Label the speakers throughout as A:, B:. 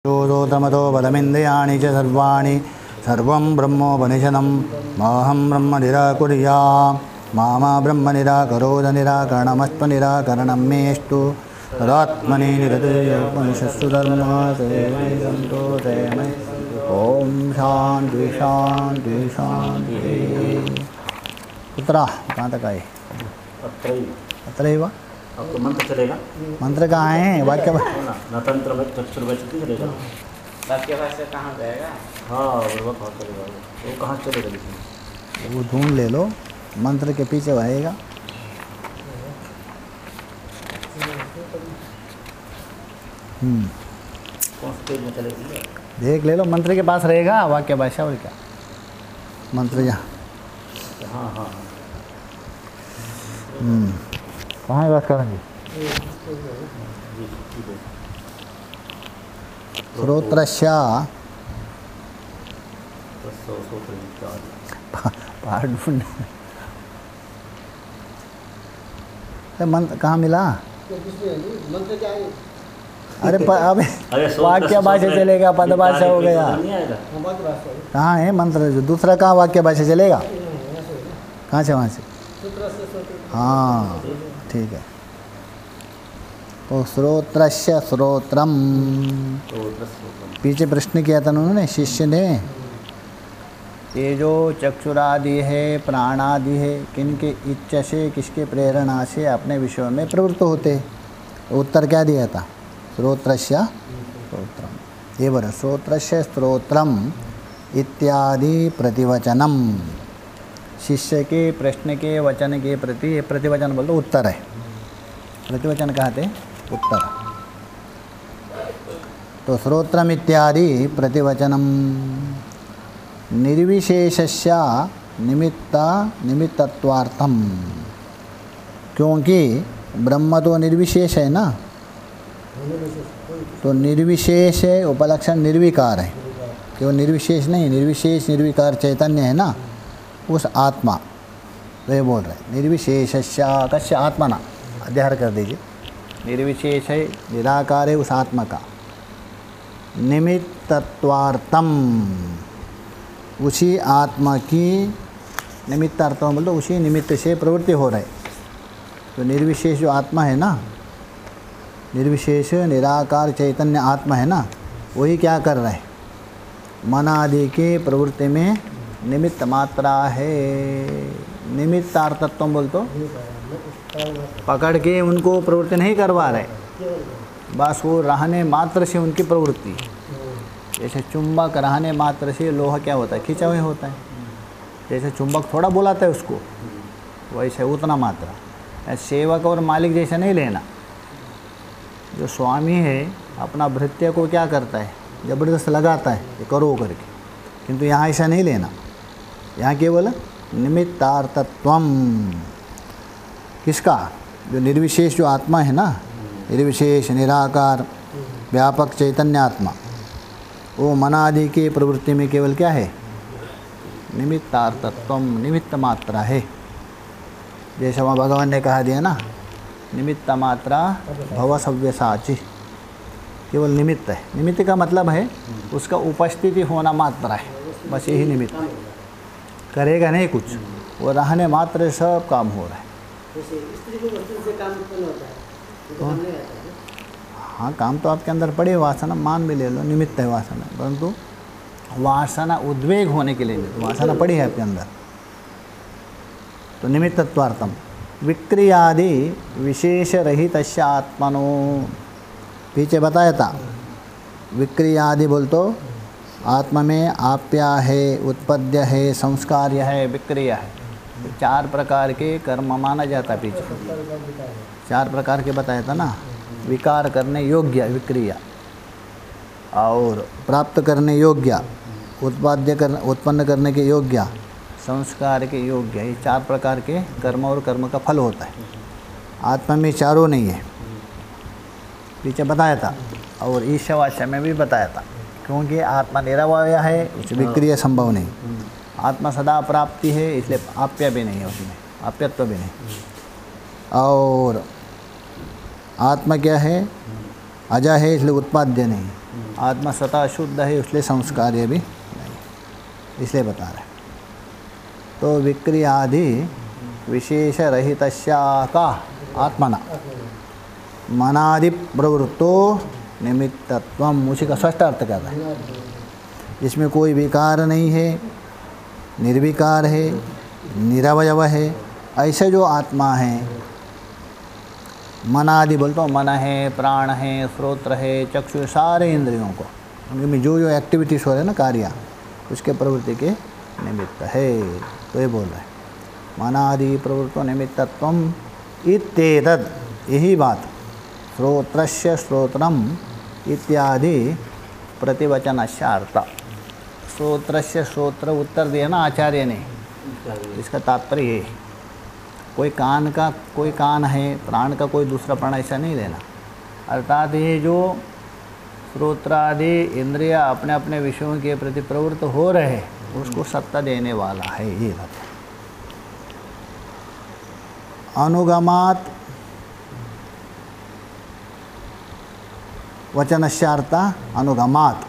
A: तमतो बलमिन्द्रियाणि च सर्वाणि सर्वं ब्रह्मोपनिषदं माहं ब्रह्म निराकुर्याम् मा ब्रह्म निराकरोद निराकरणमस्तु निराकरणं मेस्तु तदात्मनि निरतेयोपनिषत्सु धर्मासे सन्तोषेमि। ॐ शान्ति शान्ति शान्ति। कुत्र कहाँ तक आए? अत्रैव।
B: आपको मंत्र चलेगा?
A: मंत्र कहाँ है? वाक्य
B: नतंत्र में चतुर्वचन चलेगा।
C: वाक्य भाषा कहाँ जाएगा?
B: हाँ वो कहाँ चलेगा? वो कहाँ चलेगा? इसमें
A: वो ढूंढ ले लो, मंत्र के पीछे रहेगा।
B: कौन से पेज में चलेगी?
A: देख ले लो, मंत्र के पास रहेगा वाक्य भाषा। और क्या मंत्र यहाँ?
B: हाँ हाँ
A: कहाँ बात करेंगे? श्रोत्रस्य पाठ ढूंढ। मंत्र कहाँ मिला?
C: मंत्र क्या है?
A: अरे अबे वाक्य भाषा चलेगा, पद भाषा हो गया। कहाँ है मंत्र? जो दूसरा कहाँ वाक्य भाषा चलेगा? कहाँ से? वहाँ से। हाँ ठीक है। तो श्रोत्रस्य श्रोत्रम, पीछे प्रश्न किया था उन्होंने, शिष्य ने। ये जो चक्षुरादि है, प्राणादि है, किनके इच्छा से, किसके प्रेरणा से अपने विषयों में प्रवृत्त होते? उत्तर क्या दिया था? श्रोत्रस्य श्रोत्रम। ये बड़ा श्रोत्रस्य श्रोत्रम इत्यादि प्रतिवचनम। शिष्य के प्रश्न के वचन के प्रति, प्रतिवचन बोल दो उत्तर है। प्रतिवचन कहते उत्तर। तो श्रोत्रम इत्यादि प्रतिवचनम निर्विशेषस्य निमित्तत्वार्थम। क्योंकि ब्रह्म तो निर्विशेष है ना, तो निर्विशेष है, उपलक्षण निर्विकार है कि वो निर्विशेष नहीं, निर्विशेष निर्विकार चैतन्य है ना, उस आत्मा। तो ये बोल रहे निर्विशेषस्य कस्य आत्मना, अध्याहार कर दीजिए। निर्विशेष है, निराकार है उस आत्मा का। निमित्तत्वार्थम, उसी आत्मा की निमित्तार्थम बोल दो, उसी निमित्त से प्रवृत्ति हो रहे। तो निर्विशेष जो आत्मा है ना, निर्विशेष निराकार चैतन्य आत्मा है ना, वही क्या कर रहा है? मन आदि के प्रवृत्ति में निमित्त मात्रा है। निमित्तार्थत्व बोल तो पकड़ के उनको प्रवृत्ति नहीं करवा रहे, बस वो रहने मात्र से उनकी प्रवृत्ति। जैसे चुंबक रहने मात्र से लोहा क्या होता है? खींचा हुआ होता है। जैसे चुंबक थोड़ा बुलाता है उसको, वैसे उतना मात्रा। सेवक और मालिक जैसे नहीं लेना। जो स्वामी है अपना भृत्य को क्या करता है? जबरदस्त लगाता है ये करो करके, किंतु यहाँ ऐसा नहीं लेना। यहाँ केवल निमित्तार्थत्वम। किसका? जो निर्विशेष जो आत्मा है ना, निर्विशेष निराकार व्यापक चैतन्य आत्मा, वो मन आदि के प्रवृत्ति में केवल क्या है? निमित्तार्थत्वम, निमित्त मात्रा है। जैसे वहाँ भगवान ने कहा दिया ना, निमित्त मात्रा भव सव्यसाची, केवल निमित्त है। निमित्त का मतलब है उसका उपस्थिति होना मात्रा है, बस यही निमित्त है। करेगा नहीं कुछ, वो रहने मात्र सब काम हो रहा है।
C: स्त्री को वस्तु से काम उत्पन्न होता है, तो काम नहीं आता है।
A: हाँ, काम तो आपके अंदर पड़े, वासना मान भी ले लो, निमित्त है वासना, परंतु वासना उद्वेग होने के लिए नहीं, वासना पड़ी है आपके अंदर। तो निमित्तत्वार्थम विक्रियादि विशेष रहितस्य आत्मनो। पीछे बताया था विक्रियादि बोल तो आत्मा में आप्या है, उत्पद्य है, संस्कार्य है, विक्रिया है। तो 4 प्रकार के कर्म माना जाता है। पीछे 4 प्रकार के बताया था ना। विकार करने योग्य विक्रिया, और प्राप्त करने योग्य, उत्पन्न करने के योग्य, संस्कार के योग्य, ये 4 प्रकार के कर्म और कर्म का फल होता है। आत्मा में चारों नहीं है, पीछे बताया था। और ईशावास्य में भी बताया था, क्योंकि आत्मा निरवय है, उसमें विक्रिया संभव नहीं। आत्मा सदा प्राप्ति है, इसलिए आप्य भी नहीं है उसमें, आप्यत्व भी नहीं। और आत्मा क्या है? अजा है, इसलिए उत्पाद्य नहीं। आत्मा स्वतः शुद्ध है, इसलिए संस्कार्य भी नहीं, इसलिए बता रहे। तो विक्रियादि विशेष रहित का आत्मना मनादि प्रवृत्तो निमित्तत्वम, उसी का स्पष्ट अर्थ कर रहे हैं। इसमें कोई विकार नहीं है, निर्विकार है, निरवयव है, ऐसे जो आत्मा है। मनादि बोलते हो, मन है, प्राण है, श्रोत्र है, चक्षु, सारे इंद्रियों को उनमें जो जो एक्टिविटीज़ हो रहे हैं ना, कार्य, उसके प्रवृत्ति के निमित्त है। तो ये बोल रहे हैं मनादि प्रवृत्तो निमित्तत्वम इत्येतद्, यही बात श्रोत्रस्य श्रोत्रम इत्यादि प्रतिवचनस्य अर्थ। श्रोत्रस्य श्रोत्र उत्तर दिया ना आचार्य ने, इसका तात्पर्य ये, कोई कान का कोई कान है, प्राण का कोई दूसरा प्राण, ऐसा नहीं लेना। अर्थात ये जो श्रोत्रादि इंद्रिया अपने अपने विषयों के प्रति प्रवृत्त हो रहे, उसको सत्ता देने वाला है, ये बात। अनुगमात वचनस्यार्थ अनुगमात,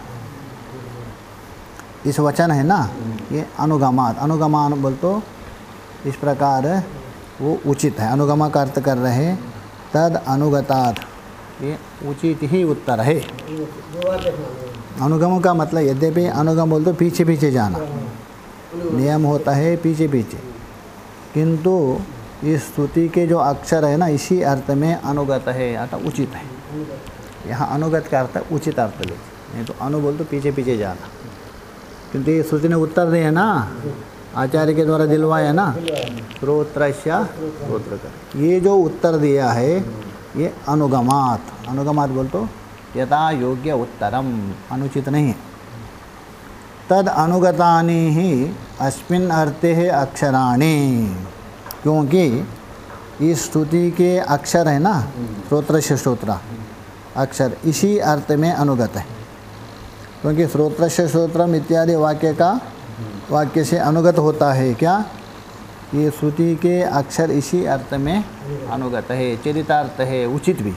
A: इस वचन है ना, ये अनुगमात, अनुगमान बोल तो इस प्रकार वो उचित है। अनुगमा का अर्थ कर रहे हैं तद अनुगतात, ये उचित ही उत्तर है। अनुगम का मतलब, यद्यपि अनुगम बोल तो पीछे पीछे जाना, नियम होता है पीछे पीछे, किंतु इस स्तुति के जो अक्षर है ना, इसी अर्थ में अनुगत है, अर्थात उचित है। यहाँ अनुगत का अर्थ उचित अर्थ ले, नहीं तो अनु बोल तो पीछे पीछे जाना, क्योंकि ये श्रुति ने उत्तर दिया ना, आचार्य के द्वारा दिलवाया ना, श्रोत्रस्य श्रोत्र का, ये जो उत्तर दिया है ये अनुगमात, अनुगमात बोल तो यथा योग्य उत्तरम, अनुचित नहीं है। तद अनुगतानि ही अस्मिन् अर्थे है अक्षराणि, क्योंकि इस स्तुति के अक्षर है ना, श्रोत्रस्य श्रोत्र अक्षर, इसी अर्थ में अनुगत है। क्योंकि श्रोत्रस्य श्रोत्रम इत्यादि वाक्य से अनुगत होता है क्या, ये श्रुति के अक्षर इसी अर्थ में अनुगत है, चरितार्थ है, उचित भी।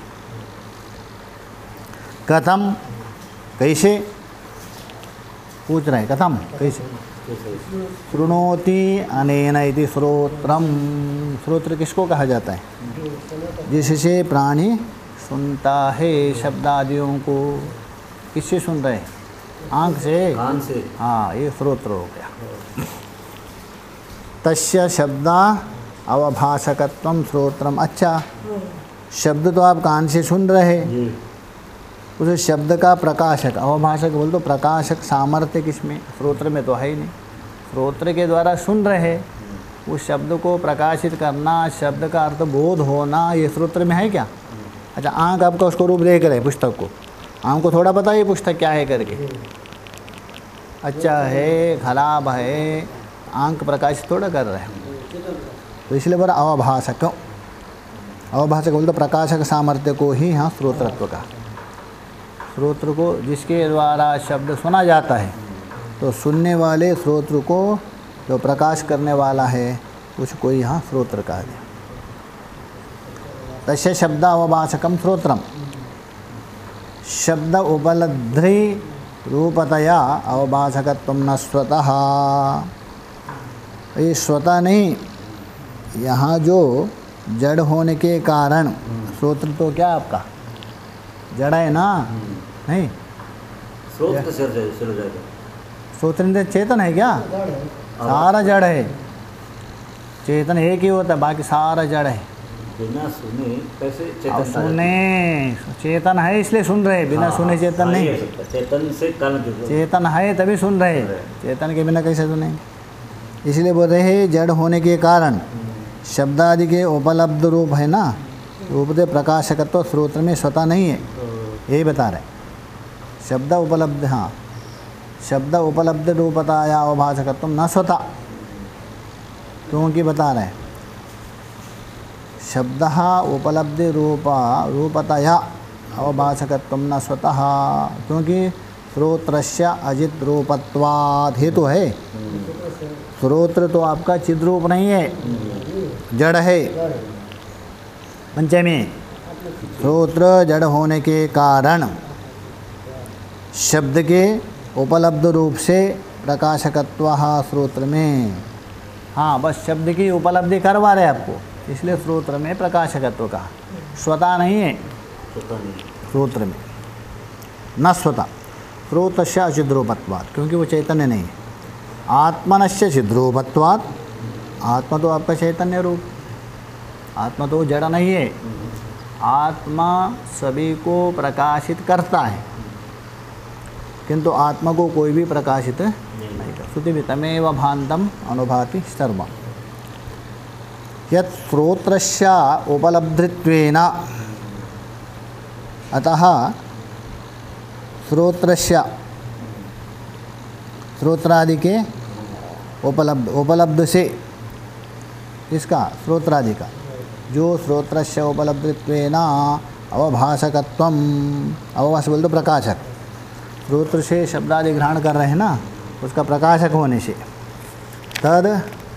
A: कथम, कैसे पूछ रहे, कथम कैसे, शृणोति अनेन इति श्रोत्रम, श्रोत्र किसको कहा जाता है, जिससे प्राणी सुनता है शब्दादियों को। किससे सुन रहे, आँख से,
B: कान से,
A: हाँ, ये श्रोत्र हो गया। तस्य शब्दा अवभाषकत्वम श्रोत्रम, अच्छा शब्द तो आप कान से सुन रहे, उस शब्द का प्रकाशक, अवभाषक बोल तो प्रकाशक सामर्थ्य किसमें, श्रोत्र में तो है ही नहीं। श्रोत्र के द्वारा सुन रहे, उस शब्द को प्रकाशित करना, शब्द का अर्थ बोध होना, ये श्रोत्र में है क्या। अच्छा, आँख आपका उसको रूप देख रहे पुस्तक को, आँख को थोड़ा पता है ये पुस्तक क्या है करके, अच्छा है खराब है, आँख प्रकाशित थोड़ा कर रहे हैं। तो इसलिए बोला अवभाषक, अवभाषक बोलते प्रकाशक सामर्थ्य को ही यहाँ श्रोत्रत्व का, श्रोत्र को जिसके द्वारा शब्द सुना जाता है, तो सुनने वाले श्रोत्र को जो प्रकाश करने वाला है उसको यहाँ श्रोत्र कहा गया। तस्य शब्द अवभाषकम श्रोत्रम, शब्द उपलब्धि रूपतया अवभाषकत्व न स्वतः, ये स्वतः नहीं, यहाँ जो जड़ होने के कारण, श्रोत्र तो क्या आपका जड़ है ना, नहीं
B: स्रोत से हो जाएगा,
A: श्रोत्र चेतन है क्या, सारा जड़ है, चेतन एक ही होता है, बाकी सारा जड़ है।
B: बिना सुने कैसे
A: अब
B: चेतन,
A: सुने चेतन है इसलिए सुन रहे, बिना सुने चेतन नहीं,
B: चेतन से काल
A: चेतन है तभी सुन रहे, चेतन के बिना कैसे सुनेंगे। इसलिए बोल रहे हैं जड़ होने के कारण शब्द आदि के उपलब्ध रूप है ना, रूप दे प्रकाशकत्व श्रोत्र में स्वतः नहीं है, यही बता रहे। शब्द उपलब्ध, हाँ, शब्द उपलब्ध रूपताया अवभाषकत्व न स्वतः, क्योंकि बता रहे शब्द उपलब्धि रूपतया अवभाषकत्व न स्वतः, क्योंकि श्रोत्रस्य अजित रूपत्वात् हेतु है। श्रोत्र तो आपका चिद रूप नहीं है, जड़ है। पंचमी, श्रोत्र जड़ होने के कारण शब्द के उपलब्ध रूप से प्रकाशकत्व श्रोत्र में। हाँ, बस शब्द की उपलब्धि करवा रहे आपको, इसलिए श्रोत्र में प्रकाशकत्व कहा। स्वतः नहीं है श्रोत्र में, न स्वतः। श्रोतस्य अचिद्रूपत्वात्, क्योंकि वो चैतन्य नहीं है। आत्मनस्य चिद्रूपत्वात्, आत्मा तो आपका चैतन्य रूप, आत्मा तो जड़ नहीं है। आत्मा सभी को प्रकाशित करता है, किंतु आत्मा को कोई भी प्रकाशित नहीं कर। श्रुति तमेव भान्तम अनुभाति सर्वम्। यत् श्रोत्रस्य उपलब्धित्वेन, अतः श्रोत्रस्य, श्रोत्रादि के उपलब्ध से, इसका श्रोत्रादि का, जो श्रोत्रस्य उपलब्धित्वेन अवभाषकत्वम, अवभाष बोल तो प्रकाशक, श्रोत्र से शब्दादि ग्रहण कर रहे हैं ना, उसका प्रकाशक होने से, तद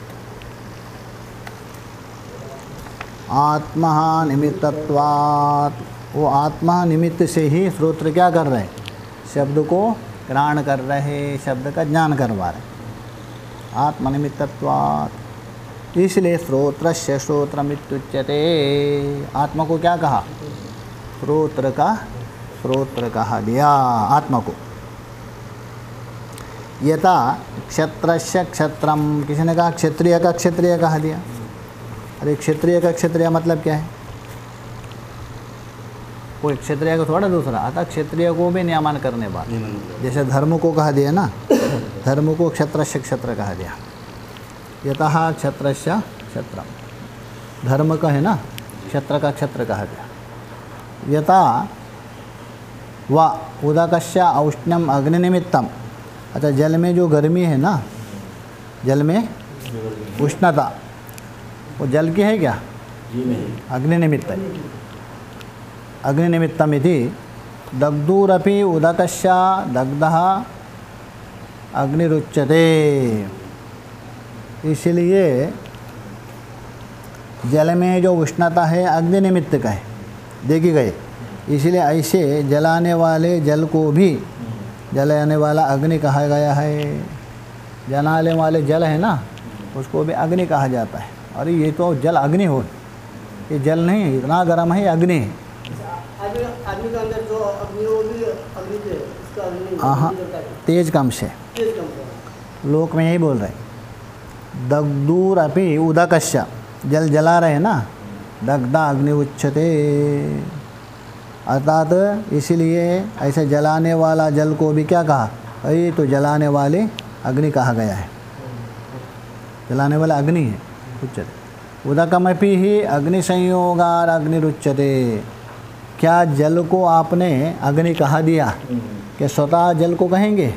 A: आत्मा निमित्तत्वात्, वो आत्मा निमित्त से ही श्रोत्र क्या कर रहे हैं, शब्द को ग्रहण कर रहे, शब्द का ज्ञान करवा रहे, आत्मनिमित्तत्वात्। इसलिए श्रोत्रस्य श्रोत्रमित्युच्यते, आत्मा को क्या कहा, श्रोत्र का श्रोत्र कहा दिया आत्मा को। यथा क्षत्रस्य क्षत्रम, किसी ने कहा क्षत्रिय का क्षत्रिय कहा दिया। अरे क्षत्रिय का क्षत्रिय मतलब क्या है, कोई क्षत्रिय को थोड़ा दूसरा आता, क्षत्रिय को भी नियमन करने वाला। जैसे धर्म को कहा दिया ना, धर्म को क्षत्रस्य क्षत्र कहा दिया। यतः क्षत्रस्य क्षत्रम, धर्म का है ना, क्षत्र का क्षत्र कहा गया। यथा व उदकस्य औष्ण्यम अग्निनिमित्तम, अच्छा जल में जो गर्मी है ना, जल में उष्णता, वो जल की है क्या, अग्नि निमित्त है। अग्नि निमित्तम इति दग्धूरपि उदकस्य दग्धः अग्निरुच्यते। इसलिए जल में जो उष्णता है अग्नि निमित्त का है, देखी गई। इसलिए ऐसे जलाने वाले जल को भी जलाने वाला अग्नि कहा गया है। जलाने वाले जल है ना, उसको भी अग्नि कहा जाता है। अरे ये तो जल अग्नि हो, ये जल नहीं है, इतना गर्म है, ये अग्नि है।
C: आदमी के अंदर जो अग्नि, वो भी अग्नि है, उसका अग्नि।
A: हाँ, तेज कम से,
C: तेज कम से।
A: लोक में यही बोल रहे। दग्धूरपि उदकस्य, जल जला रहे हैं ना, दग्धा अग्नि उच्यते। अर्थात इसलिए ऐसे जलाने वाला जल को भी क्या कहा, ये तो जलाने वाले अग्नि कहा गया है, जलाने वाला अग्नि है, उच्यते। उदकमपि ही अग्नि संयोगार अग्निरुच्यते। क्या जल को आपने अग्नि कहा दिया कि स्वतः जल को कहेंगे,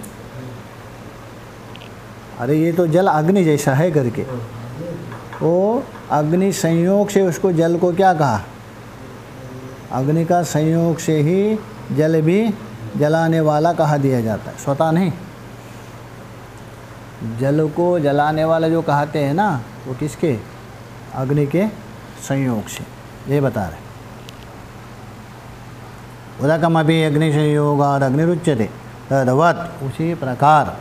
A: अरे ये तो जल अग्नि जैसा है करके, वो अग्नि संयोग से उसको जल को क्या कहा, अग्नि का संयोग से ही जल भी जलाने वाला कहा दिया जाता है, स्वतः नहीं। जल को जलाने वाला जो कहते हैं ना, वो किसके, अग्नि के संयोग से, ये बता रहे। उदकमपि अग्नि संयोगाद अग्निरुच्यते तद्वत्, उसी प्रकार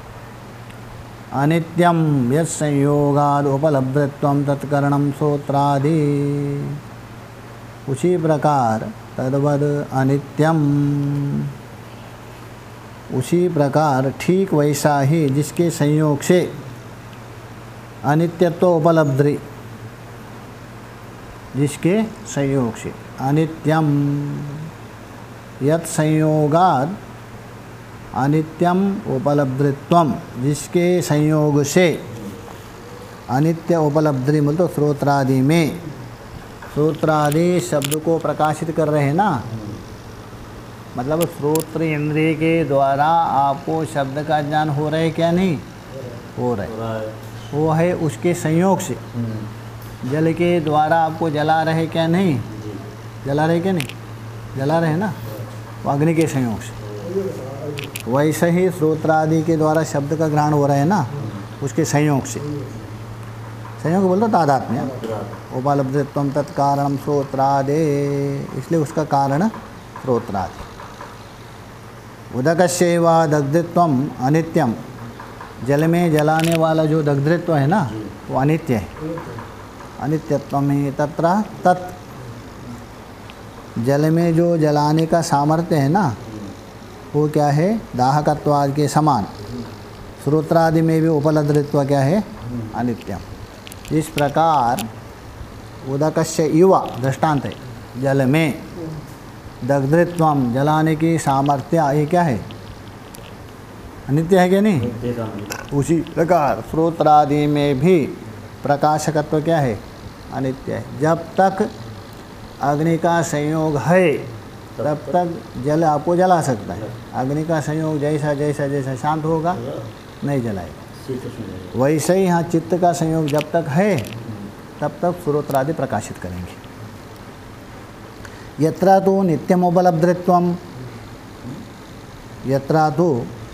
A: अनित्यम यत् संयोगाद उपलब्धत्वं तत्करणं श्रोत्रादि, उसी प्रकार तद्वद अनित्यम, उसी प्रकार ठीक वैसा ही जिसके संयोग से अनित्यत्व उपलब्धि, जिसके संयोग से अनित्यम यत् संयोगाद अनित्यम उपलब्धित्वम, जिसके संयोग से अनित्य उपलब्धि, मतलब श्रोत्रादि में, श्रोत्रादि शब्द को प्रकाशित कर रहे हैं ना, मतलब श्रोत्र इंद्रिय के द्वारा आपको शब्द का ज्ञान हो रहा है क्या, नहीं हो रहा है, वो है उसके संयोग से। जल के द्वारा आपको जला रहे क्या, नहीं जला रहे क्या, नहीं जला रहे ना, वो अग्नि के संयोग से। वैसे ही श्रोत्रादि के द्वारा शब्द का ग्रहण हो रहा है ना, उसके संयोग से। संयोग बोलते तादात्म्य, उपलब्धित्वं तत्कारणं श्रोत्रादे, इसलिए उसका कारण श्रोत्रादि। उदकस्यैव दग्धत्वम अनित्यम, जल में जलाने वाला जो दग्धत्व है ना वो अनित्य है। अनित्यत्व में तत्र तत्, जल में जो जलाने का सामर्थ्य है ना वो क्या है, दाहकत्वादि के समान। श्रोत्रादि में भी उपलब्धत्व क्या है, अनित्यम। इस प्रकार उदकस्य इव दृष्टांत है, जल में दग्धत्वम जलाने की सामर्थ्य, ये क्या है, अनित्य है क्या नहीं। उसी प्रकार श्रोत्रादि में भी प्रकाशकत्व क्या है, अनित्य है। जब तक अग्नि का संयोग है तब तक जल आपको जला सकता है। अग्नि का संयोग जैसा जैसा जैसा शांत होगा नहीं जलाएगा। वैसे ही यहाँ चित्त का संयोग जब तक है तब तक श्रोत्रादि प्रकाशित करेंगे। यत्रा तो नित्यम उपलब्धत्वम, यत्रा तो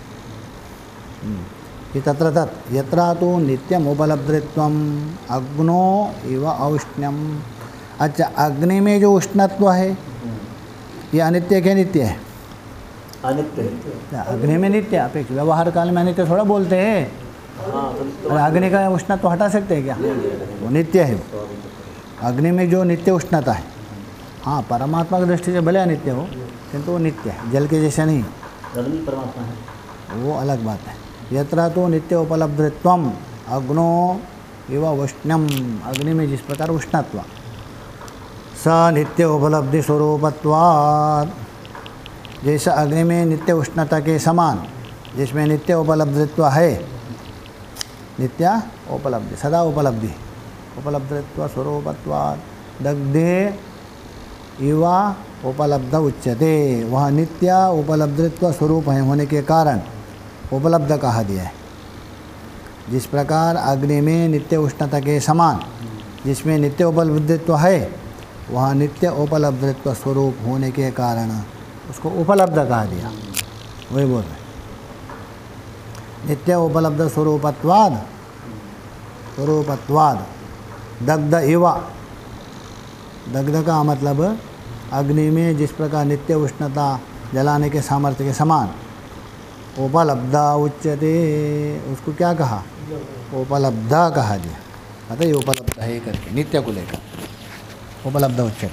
A: तत्र तत्, यत्रा तो नित्यम उपलब्धत्वम अग्नो इव औष्ण्यम। अच्छा, अग्नि में जो उष्णत्व है ये अनित्य क्या नित्य है,
B: अनित्य है।
A: अग्नि में नित्य अपेक्षा, व्यवहार काल में अनित्य थोड़ा बोलते हैं। अग्नि का उष्णत्व हटा सकते हैं क्या, वो नित्य है। अग्नि में जो नित्य उष्णता है, हाँ परमात्मा की दृष्टि से भले अनित्य हो किंतु वो नित्य है, जल के जैसा नहीं,
B: अग्नि परमात्मा है,
A: वो अलग बात है। यत्रा तो नित्य उपलब्धत्वम अग्नो इव उष्ण्यम, अग्नि में जिस प्रकार उष्णत्व, स नित्य उपलब्धि स्वरूपत्वात्, जैसा अग्नि में नित्य उष्णता के समान जिसमें नित्य उपलब्धित्व है, नित्य उपलब्धि सदा उपलब्धि, उपलब्धित्व स्वरूपत्वात् दग्धे इव उपलब्ध उच्यते। वह नित्य उपलब्धित्व स्वरूप है होने के कारण उपलब्ध कहा दिया है। जिस प्रकार अग्नि में नित्य उष्णता के समान जिसमें नित्य उपलब्धित्व है, वह नित्य उपलब्धित्व स्वरूप होने के कारण उसको उपलब्ध कहा दिया। वही बोल रहे, नित्य उपलब्ध स्वरूपत्वाद, स्वरूपत्वाद दग्ध इव, दग्ध का मतलब अग्नि में जिस प्रकार नित्य उष्णता जलाने के सामर्थ्य के समान उपलब्ध उच्यते, उसको क्या कहा, उपलब्ध कहा दिया। अतः ये उपलब्ध है करके नित्य को लेकर उपलब्ध उच्यते।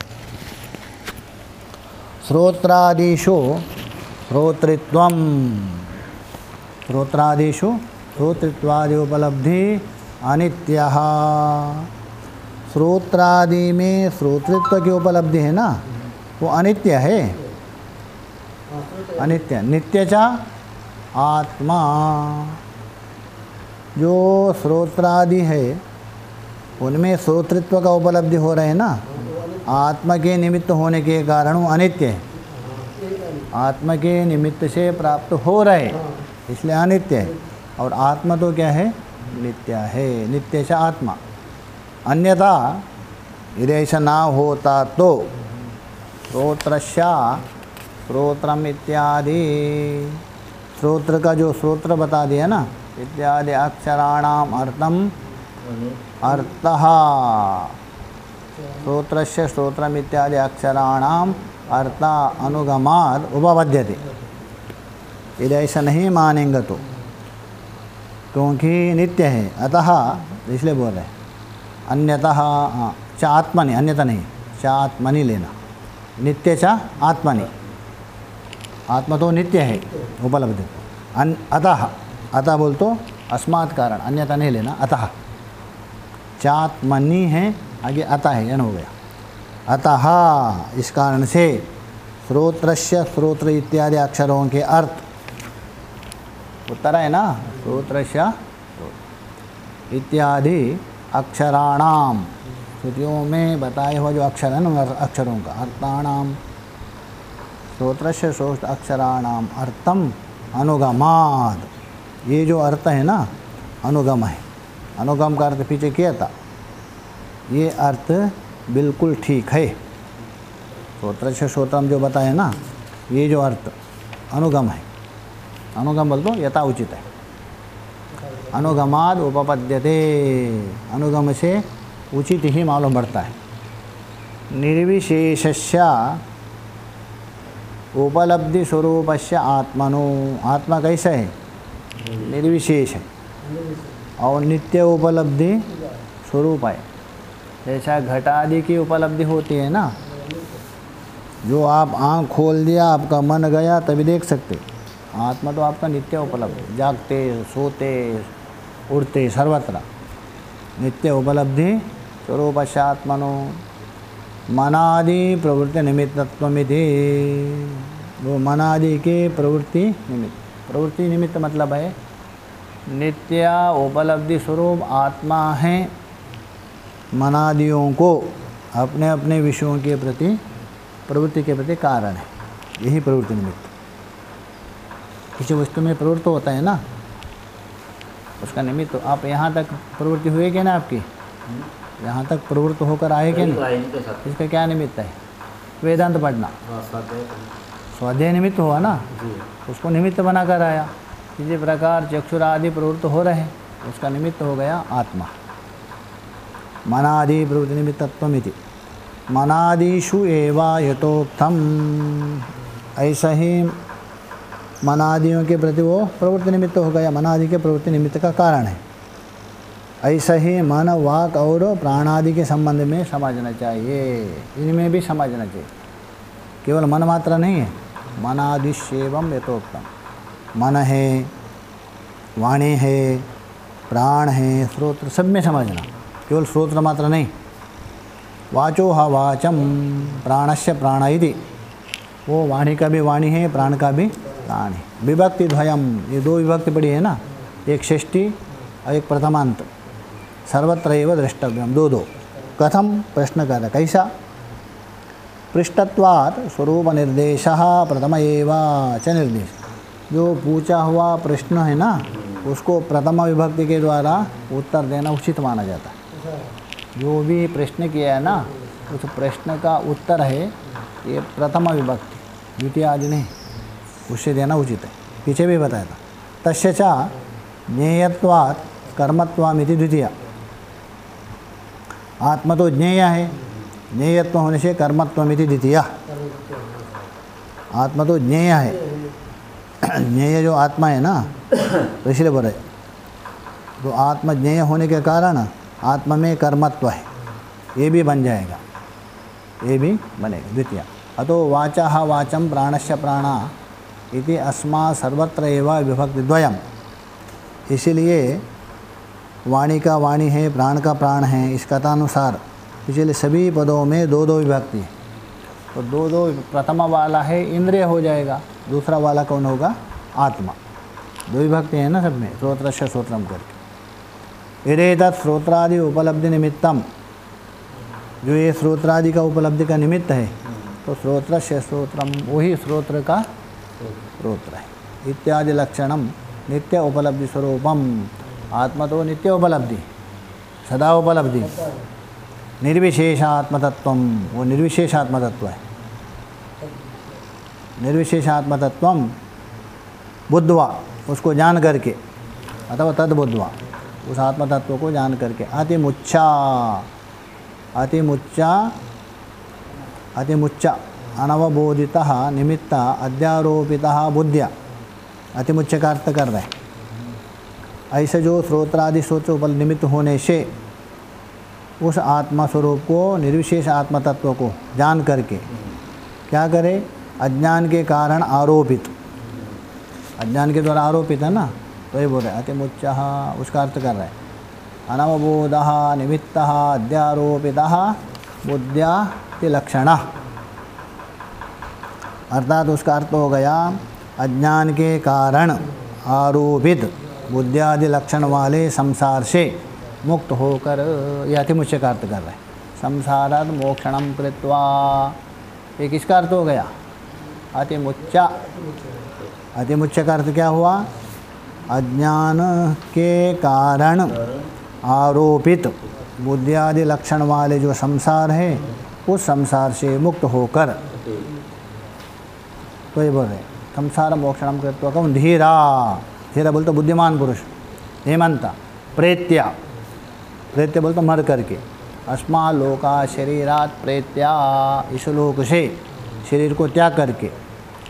A: श्रोत्रादिषु श्रोतृत्वम, श्रोत्रादिषु श्रोतृत्वादि उपलब्धि अनित्यः। श्रोत्रादि में श्रोतृत्व की उपलब्धि है ना वो अनित्य है, अनित्य। नित्यचा आत्मा, जो श्रोत्रादि है उनमें श्रोतृत्व का उपलब्धि हो रहे हैं ना, आत्मा के निमित्त होने के कारण वो अनित्य है। आत्मा के निमित्त से प्राप्त हो रहे इसलिए अनित्य है, और आत्मा तो क्या है, नित्य है। नित्य से आत्मा, अन्यथा यदि ऐसा ना होता तो श्रोत्रस्या श्रोत्रम इत्यादि, श्रोत्र का जो श्रोत्र बता दिया ना, इत्यादि अक्षराणाम अर्थम अर्थः, श्रोत्रस्य श्रोत्रम इत्यादि अक्षराणाम अर्थ अनुगमाद उपपद्यते। यदि ऐसा नहीं मानेंगे तो, क्योंकि नित्य है अतः इसलिए बोल रहे अन्यतः च आत्मनि, अन्यथा नहीं, च आत्मनि लेना, नित्य च आत्मनि, आत्मा तो नित्य है उपलब्ध। अतः, अतः बोल तो अस्मात् कारण, अन्यथा नहीं लेना, अतः चात्मनि है आगे अतः है, यन हो गया। अतः इस कारण से श्रोत्रस्य श्रोत्र इत्यादि अक्षरों के अर्थ, उत्तर है ना, श्रोत्रस्य इत्यादि अक्षराणाम, श्रुतियों में बताए हुआ जो अक्षर है ना अक्षरों का, अर्थाणाम श्रोत्रस्य श्रोत अक्षराणाम अर्थम अनुगमाद, ये जो अर्थ है ना अनुगम है, अनुगम का अर्थ पीछे किया था, ये अर्थ बिल्कुल ठीक है। श्रोत्रस्य श्रोत्रम जो बताए ना, ये जो अर्थ अनुगम है, अनुगम बोल तो यथा उचित है, अनुगमाद उपपद्यते, अनुगम से उचित ही मालूम पड़ता है। निर्विशेषस्य उपलब्धि स्वरूपस्य आत्मनो, आत्मा कैसा है? निर्विशेष है और नित्य उपलब्धि स्वरूप है। जैसा घटादि की उपलब्धि होती है ना, जो आप आँख खोल दिया आपका मन गया तभी देख सकते। आत्मा तो आपका नित्य उपलब्धि, जागते सोते उड़ते सर्वत्र नित्य उपलब्धि स्वरूपस्य आत्मनो मनादि प्रवृत्ति निमित्तत्वमिति। वो मनादि के प्रवृत्ति निमित्त, प्रवृत्ति निमित्त मतलब है नित्य उपलब्धि स्वरूप आत्मा है, मनादियों को अपने अपने विषयों के प्रति प्रवृत्ति के प्रति कारण है। यही प्रवृत्ति निमित्त। किसी वस्तु में प्रवृत्त होता है ना, उसका निमित्त। तो आप यहाँ तक प्रवृत्ति हुई क्या ना आपकी? यहाँ तक प्रवृत्त होकर आए क्या नहीं? इसका क्या निमित्त है? वेदांत पढ़ना, स्वाध्याय निमित्त हुआ ना, उसको निमित्त बनाकर आया। इसी प्रकार चक्षुर आदि प्रवृत्त हो रहे हैं, उसका निमित्त हो गया आत्मा। मनादि प्रवृत्ति निमित्तत्वमिति मनादिषु एवा यथोक्तम। ऐसा ही मनादियों के प्रति वो प्रवृत्ति निमित्त हो गया, मनादि के प्रवृत्ति निमित्त का कारण है। ऐसा ही मन वाक और प्राणादि के संबंध में समझना चाहिए, इनमें भी समझना चाहिए। केवल मन मात्र नहीं है, मनादिश्येवं यथोक्तम। मन है, वाणी है, प्राण है, श्रोत्र, सब में समझना, केवल श्रोत्र मात्र नहीं। वाचो हा वाचम प्राणस्य प्राण इति, वो वाणी का भी वाणी है, प्राण का भी प्राण है। विभक्ति द्वयम, ये दो विभक्ति पड़ी है ना, एक षष्ठी और एक प्रथमांत। सर्वत्र एव द्रष्टव्यम, दो दो। कथम? प्रश्न कर, कैसा? पृष्ठत्वात् स्वरूप निर्देशः प्रथम एव च निर्देश। जो पूछा हुआ प्रश्न है ना, उसको प्रथम विभक्ति के द्वारा उत्तर देना उचित माना जाता है। जो भी प्रश्न किया है ना, उस प्रश्न का उत्तर है ये प्रथम विभक्ति, द्वितीय आदि नहीं, उससे देना उचित है। पीछे भी बताया था। तस्य च ज्ञेयत्वात् कर्मत्वामिति द्वितीय। आत्मा तो ज्ञेय है, ज्ञेयत्व होने से कर्मत्वमिति द्वितीय। आत्मा तो ज्ञेय है, ज्ञेय जो आत्मा है ना, तो इसलिए बोल रहे। तो आत्मा ज्ञेय होने के कारण आत्मा में कर्मत्व है, ये भी बन जाएगा, ये भी बनेगा द्वितीय। अतो वाचः वाचम प्राणस्य प्राणा इति अस्मात् सर्वत्र एव विभक्ति द्वयम। इसीलिए वाणी का वाणी है, प्राण का प्राण है, इस कथानुसार इसलिए सभी पदों में दो दो विभक्ति है। तो दो दो, प्रथम वाला है इंद्रिय हो जाएगा, दूसरा वाला कौन होगा? आत्मा। दो विभक्ति है ना सब में, श्रोत्रस्य श्रोत्रम करके। यदेतत् श्रोत्रादि उपलब्धि निमित्तम, जो ये श्रोत्रादि का उपलब्धि का निमित्त है, तो श्रोत्रस्य श्रोत्रम वही श्रोत्र का श्रोत्र है। इत्यादि लक्षणम नित्य उपलब्धि स्वरूपम। आत्मा तो नित्य उपलब्धि, सदा उपलब्धि। निर्विशेष आत्मतत्वम, वो निर्विशेष आत्मतत्व है। निर्विशेष आत्मतत्वम बुद्धवा, उसको जान करके, अथवा तद बुद्धवा, उस आत्मतत्व को जान करके। अतिमुच्चा, अतिमुच्चा, अतिमुच्चा अनवबोधितः निमित्त अध्यारोपितः बुद्धिया। अतिमुच्च का अर्थ कर रहे हैं ऐसे जो श्रोत्रादि श्रोत्र उपल निमित्त होने से उस आत्मा स्वरूप को, निर्विशेष आत्मा तत्व को जान करके क्या करे? अज्ञान के कारण आरोपित, अज्ञान के द्वारा आरोपित है ना, तो ये बोल रहे अतिमुच्चः, उसका अर्थ कर रहे हैं। अनवबोधः निमित्तः अध्यारोपितः बुद्ध्या लक्षणः, अर्थात उसका अर्थ हो गया अज्ञान के कारण आरोपित बुद्धियादि लक्षण वाले संसार से मुक्त होकर, यह अतिमुच्च का अर्थ कर रहे हैं। संसारात् मोक्षणम कृत्वा, ये किसका अर्थ हो गया? अतिमुच्च। अतिमुच्च का अर्थ क्या हुआ? अज्ञान के कारण आरोपित बुद्धियादि लक्षण वाले जो संसार है, उस संसार से मुक्त होकर। तो ये बोल रहे संसार मोक्षणम कृत्वा कौन? धीरा। धीरा बोलते बुद्धिमान पुरुष। हेमंता प्रेत्या, प्रेत्य बोलते मर करके। अस्मा लोका शरीरात प्रेत्या, इस लोक से शरीर को त्याग करके।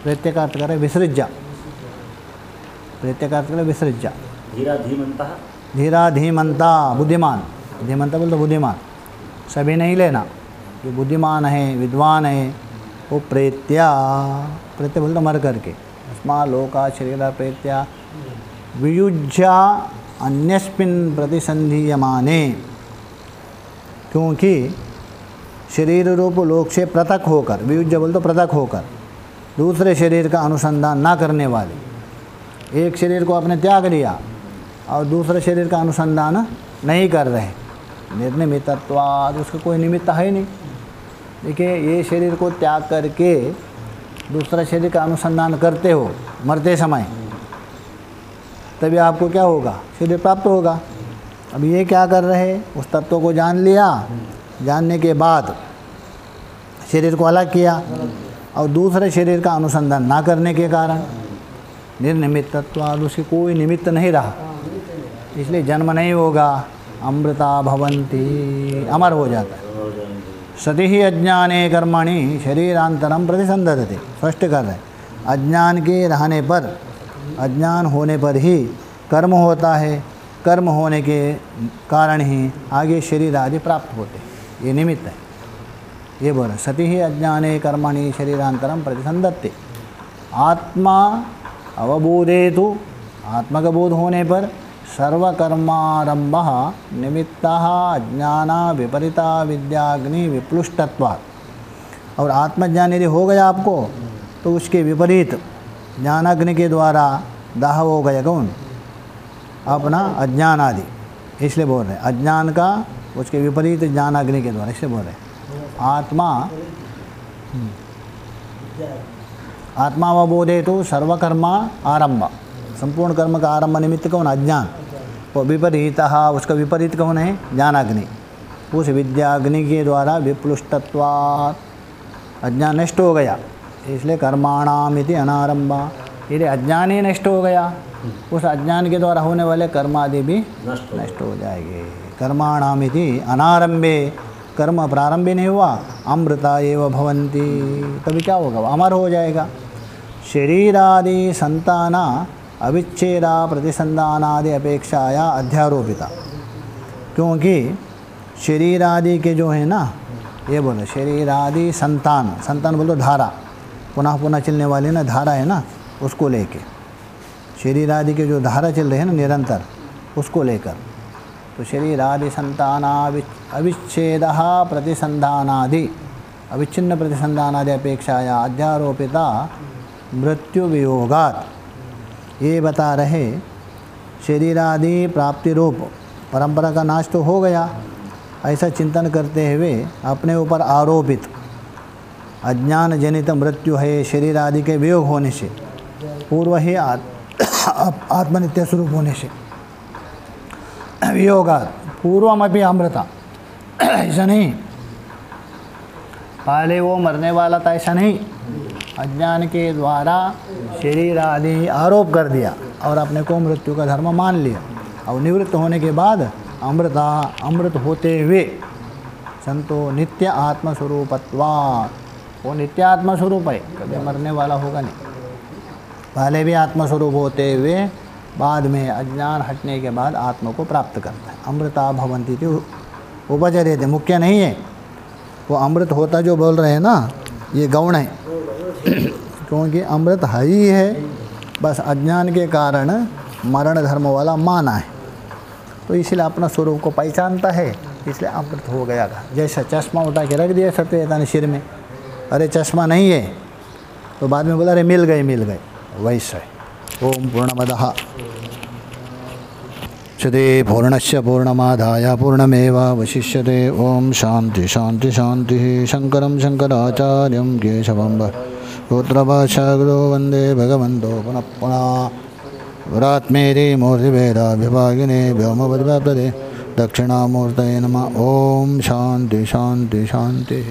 A: प्रत्यय का अर्थ करे विसृज्य, प्रत्यय का अर्थ करे विसृज्य।
B: धीरा धीमंतः,
A: धीरा धीमंता बुद्धिमान, धीमंता बोलते बुद्धिमान, सभी नहीं लेना, जो बुद्धिमान है विद्वान है वो प्रेत्या, प्रेत्य बोलते मर करके, अस्मा लोका शरीरा प्रेत्या वियुज्या अन्यस्मिन् प्रतिसंधीयमाने, क्योंकि शरीर रूप लोक से पृथक होकर, वियुज्य बोल तो पृथक होकर, दूसरे शरीर का अनुसंधान ना करने वाले, एक शरीर को आपने त्याग लिया और दूसरे शरीर का अनुसंधान नहीं कर रहे, निर्निमित्तत्वाद, उसका कोई निमित्त है नहीं। देखिए ये शरीर को त्याग करके दूसरा शरीर का अनुसंधान करते हो मरते समय, तभी आपको क्या होगा, शरीर प्राप्त होगा। अब ये क्या कर रहे, उस तत्व को जान लिया, जानने के बाद शरीर को अलग किया और दूसरे शरीर का अनुसंधान ना करने के कारण निर्निमित्तत्वाद, उसकी कोई निमित्त नहीं रहा, इसलिए जन्म नहीं होगा, अमृता भवन्ति, अमर हो जाता है। सति ही अज्ञाने कर्मणि शरीरांतरम प्रतिसंधते, स्पष्ट कर रहे, अज्ञान के रहने पर, अज्ञान होने पर ही कर्म होता है, कर्म होने के कारण ही आगे शरीर आदि प्राप्त होते, ये निमित्त है। ये बोल रहे, सति ही अज्ञाने कर्मणि शरीरांतरम प्रतिसंधते, आत्मा अवबोधे तो, आत्मा का बोध होने पर सर्वकर्मारंभ निमित्ता अज्ञाना विपरीता विद्याग्नि विप्लुष्टत्वात्, और आत्मज्ञान यदि हो गया आपको तो उसके विपरीत ज्ञानाग्नि के द्वारा दाह हो गया कौन, अपना अज्ञान आदि, इसलिए बोल रहे अज्ञान का उसके विपरीत ज्ञानाग्नि के द्वारा, इसलिए बोल रहे आत्मा आत्मा अवबोधे तो सर्वकर्मा आरंभ, संपूर्ण कर्म का आरंभ निमित्त कौन, अज्ञान, और विपरीत, उसका विपरीत कौन है, ज्ञानाग्नि, उस विद्याग्नि के द्वारा विप्लुष्टत्वात्, अज्ञान नष्ट हो गया, इसलिए कर्माणाम इति अनारंभा, यदि अज्ञान ही नष्ट हो गया, उस अज्ञान के द्वारा होने वाले कर्म आदि भी नष्ट हो जाएंगे। कर्माणाम इति अनारंभे, कर्म प्रारंभ नहीं हुआ, अमृता एव भवन्ति, तभी क्या होगा, वो अमर हो जाएगा। शरीरादि संताना अविच्छेदा प्रतिसंधानादि अपेक्षाया अध्यारोपिता, क्योंकि शरीरादि के जो है ना, ये बोले शरीरादि संतान, संतान बोलो धारा, पुनः पुनः चलने वाली ना धारा है ना, उसको लेके, शरीरादि के जो धारा चल रहे हैं ना निरंतर, उसको लेकर, तो शरीरादि संताना अविच्छेद प्रतिसंधानादि, अविच्छिन्न प्रतिसंधानादि अपेक्षाया अध्यारोपिता मृत्यु वियोगात, ये बता रहे शरीरादि प्राप्ति रूप परंपरा का नाश तो हो गया, ऐसा चिंतन करते हुए अपने ऊपर आरोपित अज्ञान जनित मृत्यु है शरीर आदि के वियोग होने से, पूर्व ही आत्मनित्य स्वरूप होने से, वियोगात पूर्वमपि अमृता, ऐसा नहीं पहले वो मरने वाला था, ऐसा नहीं, अज्ञान के द्वारा शरीर आदि आरोप कर दिया और अपने को मृत्यु का धर्म मान लिया, और निवृत्त होने के बाद अमृता, अमृत होते हुए संतो नित्य आत्मस्वरूपत्वा, वो नित्य आत्मस्वरूप है, कभी मरने वाला होगा नहीं, पहले भी आत्मस्वरूप होते हुए बाद में अज्ञान हटने के बाद आत्मा को प्राप्त करता है। अमृता भवन्ति थी उपचर्य थे, मुख्य नहीं है, वो अमृत होता जो बोल रहे हैं ना, ये गौण है, क्योंकि अमृत है ही है, बस अज्ञान के कारण मरण धर्म वाला माना है, तो इसलिए अपना स्वरूप को पहचानता है, इसलिए अमृत हो गया था। जैसे चश्मा उठा के रख दिया सत्यता ने सिर में, अरे चश्मा नहीं है, तो बाद में बोला अरे मिल गए, वैसे। ओम पूर्णमदः उच्यते पूर्णस्य पूर्णमादाय पूर्णमेवावशिष्यते। ओम शांति शांति शांति। शंकरं शंकराचार्यं केशवं गोत्रभाषागुरो वंदे भगवन्तो पुनः पुनः। गुरात्मेति मूर्तिभेदाभिभागिने व्योमवद्व्याप्तये दक्षिणामूर्तये नमः। ओम शांति शांति शांति।